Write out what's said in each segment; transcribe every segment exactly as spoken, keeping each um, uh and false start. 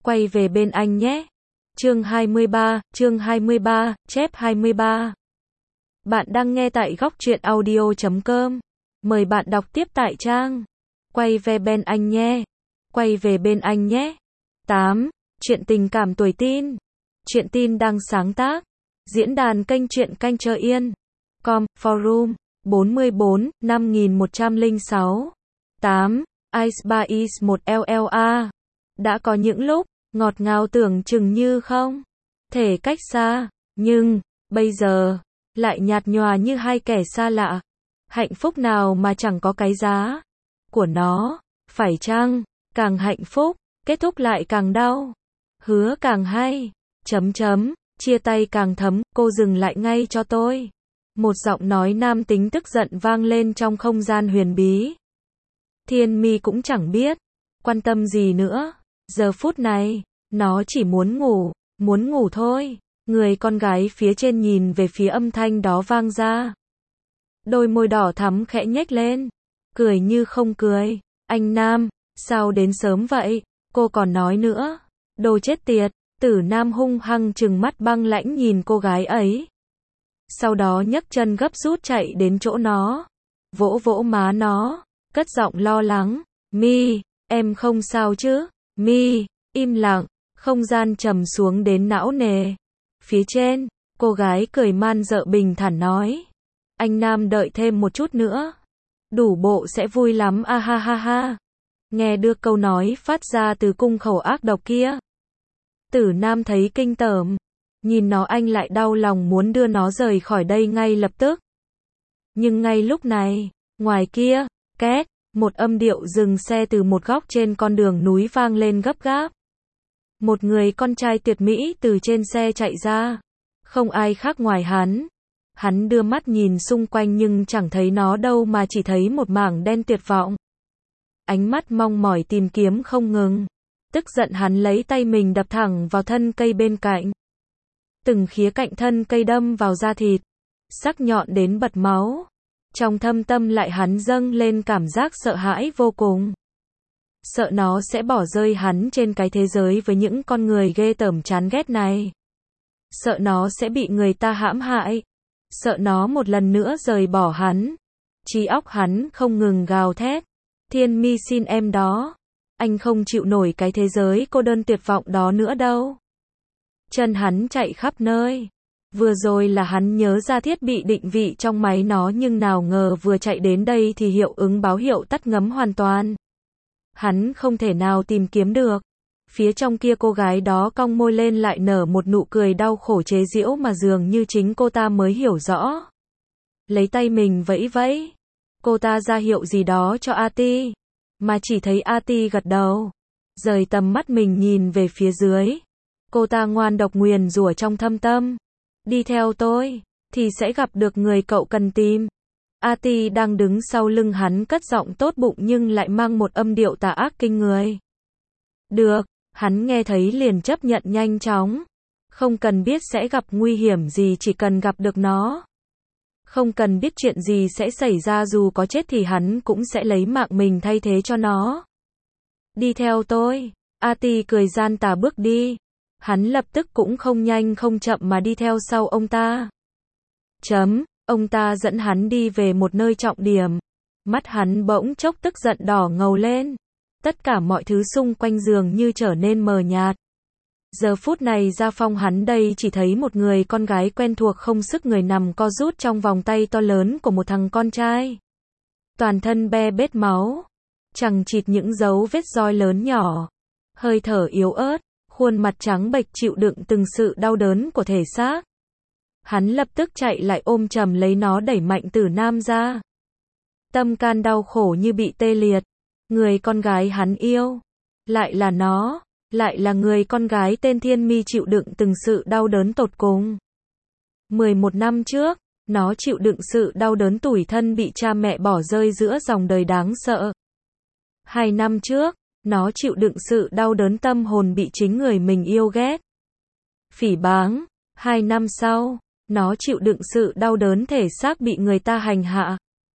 quay về bên anh nhé. Chương hai mươi ba, chương hai mươi ba, chép hai mươi ba. Bạn đang nghe tại góc truyện audio chấm com. Mời bạn đọc tiếp tại trang quay về bên anh nhé. Quay về bên anh nhé. tám. Chuyện tình cảm tuổi teen. Chuyện teen đang sáng tác. Diễn đàn kênh truyện canh chờ yên. Com, forum, bốn mươi bốn, năm nghìn một trăm lẻ sáu. tám. Ice by Is một L L A. Đã có những lúc, ngọt ngào tưởng chừng như không thể cách xa, nhưng, bây giờ, lại nhạt nhòa như hai kẻ xa lạ. Hạnh phúc nào mà chẳng có cái giá của nó, phải chăng, càng hạnh phúc, kết thúc lại càng đau. Hứa càng hay, chấm chấm, chia tay càng thấm, cô dừng lại ngay cho tôi. Một giọng nói nam tính tức giận vang lên trong không gian huyền bí. Thiên Mi cũng chẳng biết, quan tâm gì nữa. Giờ phút này, nó chỉ muốn ngủ, muốn ngủ thôi. Người con gái phía trên nhìn về phía âm thanh đó vang ra. Đôi môi đỏ thắm khẽ nhếch lên, cười như không cười. Anh Nam, sao đến sớm vậy? Cô còn nói nữa. Đồ chết tiệt. Tử Nam hung hăng trừng mắt băng lãnh nhìn cô gái ấy. Sau đó nhấc chân gấp rút chạy đến chỗ nó, vỗ vỗ má nó, cất giọng lo lắng. Mi, em không sao chứ? Mi, im lặng, không gian trầm xuống đến não nề. Phía trên, cô gái cười man dợ bình thản nói. Anh Nam đợi thêm một chút nữa. Đủ bộ sẽ vui lắm a ha ha ha. Nghe được câu nói phát ra từ cung khẩu ác độc kia. Tử Nam thấy kinh tởm. Nhìn nó anh lại đau lòng muốn đưa nó rời khỏi đây ngay lập tức. Nhưng ngay lúc này, ngoài kia, két, một âm điệu dừng xe từ một góc trên con đường núi vang lên gấp gáp. Một người con trai tuyệt mỹ từ trên xe chạy ra. Không ai khác ngoài hắn. Hắn đưa mắt nhìn xung quanh nhưng chẳng thấy nó đâu mà chỉ thấy một mảng đen tuyệt vọng. Ánh mắt mong mỏi tìm kiếm không ngừng. Tức giận hắn lấy tay mình đập thẳng vào thân cây bên cạnh. Từng khía cạnh thân cây đâm vào da thịt, sắc nhọn đến bật máu. Trong thâm tâm lại hắn dâng lên cảm giác sợ hãi vô cùng. Sợ nó sẽ bỏ rơi hắn trên cái thế giới với những con người ghê tởm chán ghét này. Sợ nó sẽ bị người ta hãm hại. Sợ nó một lần nữa rời bỏ hắn. Trí óc hắn không ngừng gào thét. Thiên Mi xin em đó. Anh không chịu nổi cái thế giới cô đơn tuyệt vọng đó nữa đâu. Chân hắn chạy khắp nơi. Vừa rồi là hắn nhớ ra thiết bị định vị trong máy nó nhưng nào ngờ vừa chạy đến đây thì hiệu ứng báo hiệu tắt ngấm hoàn toàn. Hắn không thể nào tìm kiếm được. Phía trong kia cô gái đó cong môi lên lại nở một nụ cười đau khổ chế giễu mà dường như chính cô ta mới hiểu rõ. Lấy tay mình vẫy vẫy. Cô ta ra hiệu gì đó cho A Ti. Mà chỉ thấy A Ti gật đầu. Rời tầm mắt mình nhìn về phía dưới. Cô ta ngoan độc nguyền rủa trong thâm tâm. Đi theo tôi, thì sẽ gặp được người cậu cần tìm. A Ti đang đứng sau lưng hắn cất giọng tốt bụng nhưng lại mang một âm điệu tà ác kinh người. Được, hắn nghe thấy liền chấp nhận nhanh chóng. Không cần biết sẽ gặp nguy hiểm gì chỉ cần gặp được nó. Không cần biết chuyện gì sẽ xảy ra dù có chết thì hắn cũng sẽ lấy mạng mình thay thế cho nó. Đi theo tôi. A Ti cười gian tà bước đi. Hắn lập tức cũng không nhanh không chậm mà đi theo sau ông ta. Chấm, ông ta dẫn hắn đi về một nơi trọng điểm. Mắt hắn bỗng chốc tức giận đỏ ngầu lên. Tất cả mọi thứ xung quanh dường như trở nên mờ nhạt. Giờ phút này Gia Phong hắn đây chỉ thấy một người con gái quen thuộc không sức người nằm co rút trong vòng tay to lớn của một thằng con trai. Toàn thân be bết máu. Chằng chịt những dấu vết roi lớn nhỏ. Hơi thở yếu ớt. Khuôn mặt trắng bệch chịu đựng từng sự đau đớn của thể xác. Hắn lập tức chạy lại ôm chầm lấy nó đẩy mạnh Tử Nam ra. Tâm can đau khổ như bị tê liệt. Người con gái hắn yêu. Lại là nó. Lại là người con gái tên Thiên Mi chịu đựng từng sự đau đớn tột cùng. mười một năm trước, nó chịu đựng sự đau đớn tủi thân bị cha mẹ bỏ rơi giữa dòng đời đáng sợ. Hai năm trước, nó chịu đựng sự đau đớn tâm hồn bị chính người mình yêu ghét. Phỉ báng. Hai năm sau, nó chịu đựng sự đau đớn thể xác bị người ta hành hạ.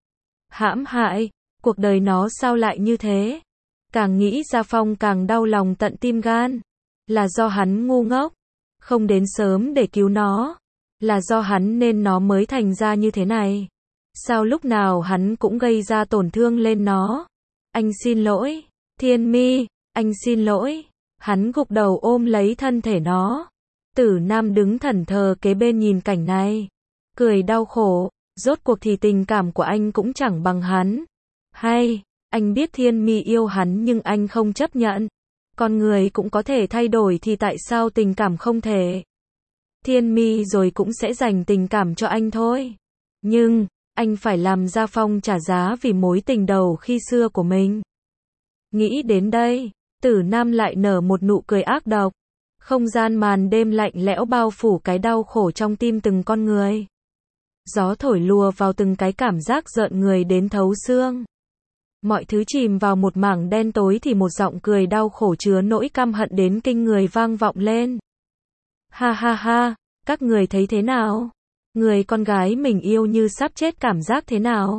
Hãm hại. Cuộc đời nó sao lại như thế? Càng nghĩ Gia Phong càng đau lòng tận tim gan. Là do hắn ngu ngốc, không đến sớm để cứu nó. Là do hắn nên nó mới thành ra như thế này. Sao lúc nào hắn cũng gây ra tổn thương lên nó. Anh xin lỗi, Thiên Mi, anh xin lỗi. Hắn gục đầu ôm lấy thân thể nó. Tử Nam đứng thẫn thờ kế bên nhìn cảnh này. Cười đau khổ, rốt cuộc thì tình cảm của anh cũng chẳng bằng hắn. Hay, anh biết Thiên Mi yêu hắn nhưng anh không chấp nhận. Con người cũng có thể thay đổi thì tại sao tình cảm không thể? Thiên Mi rồi cũng sẽ dành tình cảm cho anh thôi. Nhưng, anh phải làm Gia Phong trả giá vì mối tình đầu khi xưa của mình. Nghĩ đến đây, Tử Nam lại nở một nụ cười ác độc. Không gian màn đêm lạnh lẽo bao phủ cái đau khổ trong tim từng con người. Gió thổi lùa vào từng cái cảm giác rợn người đến thấu xương. Mọi thứ chìm vào một mảng đen tối thì một giọng cười đau khổ chứa nỗi căm hận đến kinh người vang vọng lên. Ha ha ha, các người thấy thế nào? Người con gái mình yêu như sắp chết cảm giác thế nào?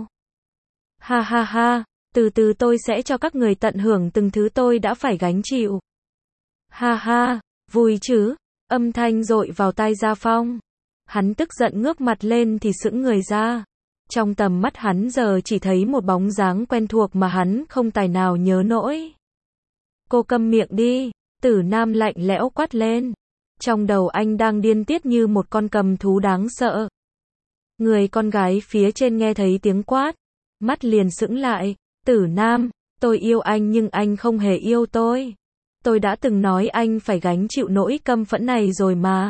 Ha ha ha, từ từ tôi sẽ cho các người tận hưởng từng thứ tôi đã phải gánh chịu. Ha ha, vui chứ? Âm thanh dội vào tai Gia Phong. Hắn tức giận ngước mặt lên thì sững người ra. Trong tầm mắt hắn giờ chỉ thấy một bóng dáng quen thuộc mà hắn không tài nào nhớ nổi. Cô câm miệng đi, Tử Nam lạnh lẽo quát lên. Trong đầu anh đang điên tiết như một con cầm thú đáng sợ. Người con gái phía trên nghe thấy tiếng quát, mắt liền sững lại. Tử Nam, tôi yêu anh nhưng anh không hề yêu tôi. Tôi đã từng nói anh phải gánh chịu nỗi căm phẫn này rồi mà.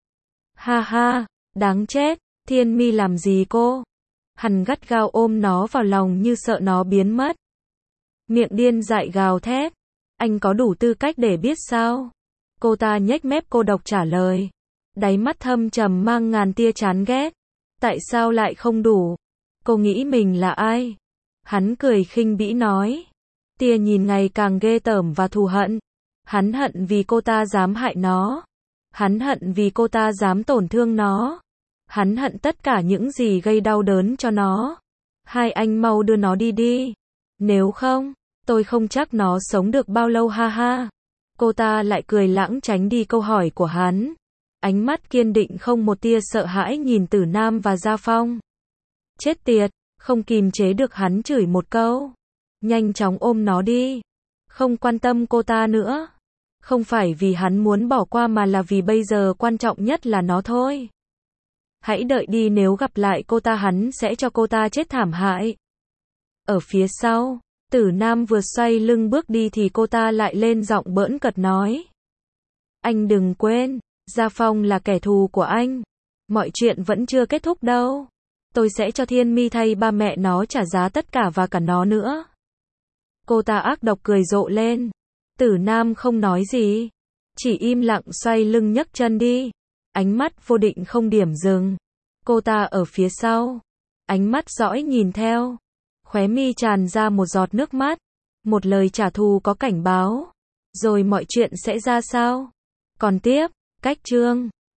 Ha ha, đáng chết, Thiên Mi làm gì cô? Hắn gắt gao ôm nó vào lòng như sợ nó biến mất. Miệng điên dại gào thét. Anh có đủ tư cách để biết sao? Cô ta nhếch mép cô độc trả lời. Đáy mắt thâm trầm mang ngàn tia chán ghét. Tại sao lại không đủ? Cô nghĩ mình là ai? Hắn cười khinh bỉ nói. Tia nhìn ngày càng ghê tởm và thù hận. Hắn hận vì cô ta dám hại nó. Hắn hận vì cô ta dám tổn thương nó. Hắn hận tất cả những gì gây đau đớn cho nó. Hai anh mau đưa nó đi đi. Nếu không, tôi không chắc nó sống được bao lâu ha ha. Cô ta lại cười lãng tránh đi câu hỏi của hắn. Ánh mắt kiên định không một tia sợ hãi nhìn Tử Nam và Gia Phong. Chết tiệt, không kìm chế được hắn chửi một câu. Nhanh chóng ôm nó đi. Không quan tâm cô ta nữa. Không phải vì hắn muốn bỏ qua mà là vì bây giờ quan trọng nhất là nó thôi. Hãy đợi đi, nếu gặp lại cô ta hắn sẽ cho cô ta chết thảm hại. Ở phía sau, Tử Nam vừa xoay lưng bước đi thì cô ta lại lên giọng bỡn cợt nói. Anh đừng quên, Gia Phong là kẻ thù của anh. Mọi chuyện vẫn chưa kết thúc đâu. Tôi sẽ cho Thiên Mi thay ba mẹ nó trả giá tất cả và cả nó nữa. Cô ta ác độc cười rộ lên. Tử Nam không nói gì. Chỉ im lặng xoay lưng nhấc chân đi. Ánh mắt vô định không điểm dừng. Cô ta ở phía sau. Ánh mắt dõi nhìn theo. Khóe mi tràn ra một giọt nước mắt. Một lời trả thù có cảnh báo. Rồi mọi chuyện sẽ ra sao? Còn tiếp, cách chương.